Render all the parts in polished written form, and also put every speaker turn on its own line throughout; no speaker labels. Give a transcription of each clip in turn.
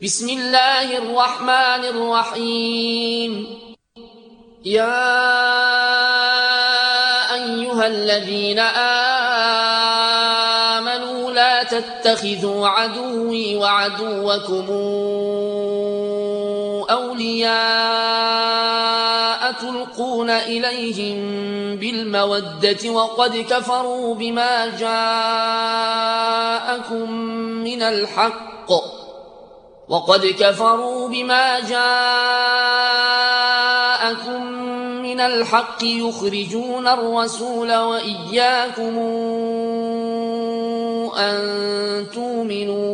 بسم الله الرحمن الرحيم. يا أيها الذين آمنوا لا تتخذوا عدوي وعدوكم أولياء تلقون إليهم بالمودة وقد كفروا بما جاءكم من الحق يخرجون الرسول وإياكم أن تؤمنوا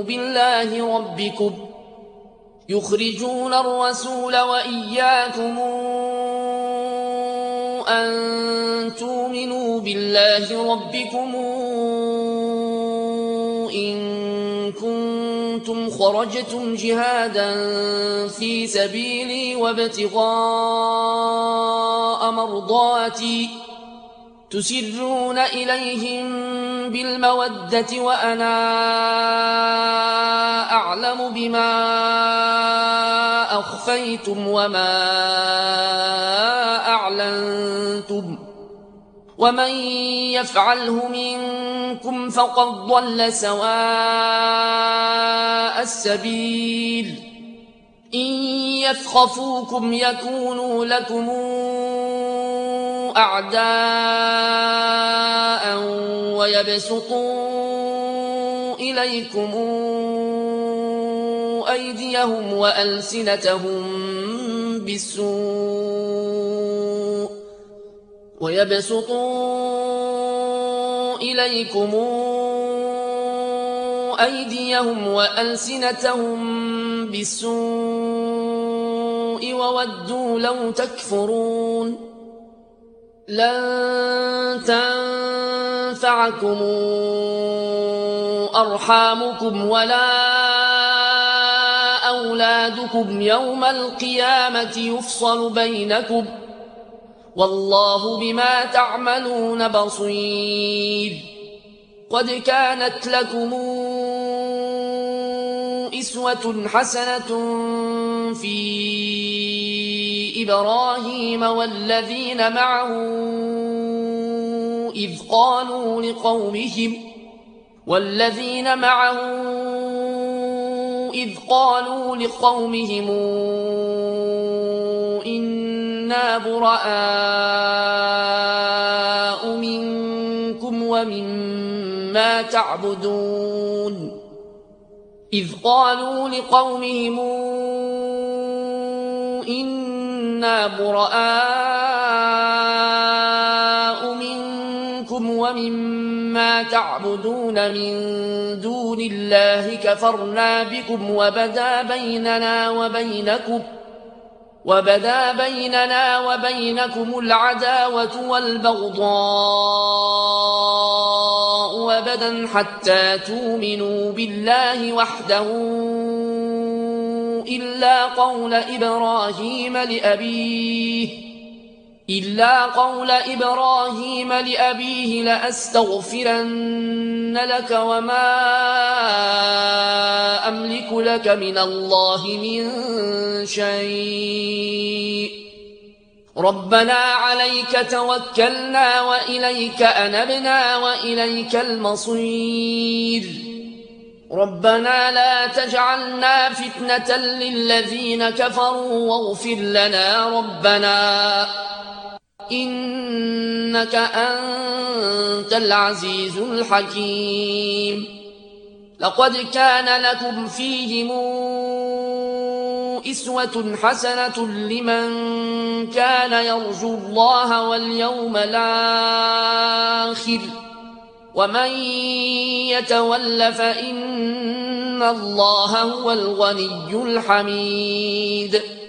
بالله ربكم إن كنتم خرجتم جهادا في سبيلي وابتغاء مرضاتي تسرون إليهم بالمودة وأنا أعلم بما أخفيتم وما أعلنتم ومن يفعله منكم فقد ضل سواء السبيل. إن يثقفوكم يكونوا لكم أعداء ويبسطوا إليكم أيديهم وألسنتهم بالسوء وودوا لو تكفرون. لن تنفعكم أرحامكم ولا أولادكم يوم القيامة يفصل بينكم والله بما تعملون بصير. قد كانت لكم أسوة حسنة في إبراهيم والذين معه إذ قالوا لقومهم إنا براء منكم ومما تعبدون من دون الله كفرنا بكم وبدا بيننا وبينكم العداوة والبغضاء أبدا حتى تؤمنوا بالله وحده إلا قول إبراهيم لأبيه لأستغفرن لك وما أملك لك من الله من شيء ربنا عليك توكلنا وإليك أنبنا وإليك المصير. ربنا لا تجعلنا فتنة للذين كفروا واغفر لنا ربنا إنك أنت العزيز الحكيم. لقد كان لكم فيهم أسوة حسنة لمن كان يرجو الله واليوم الآخر ومن يتول فإن الله هو الغني الحميد.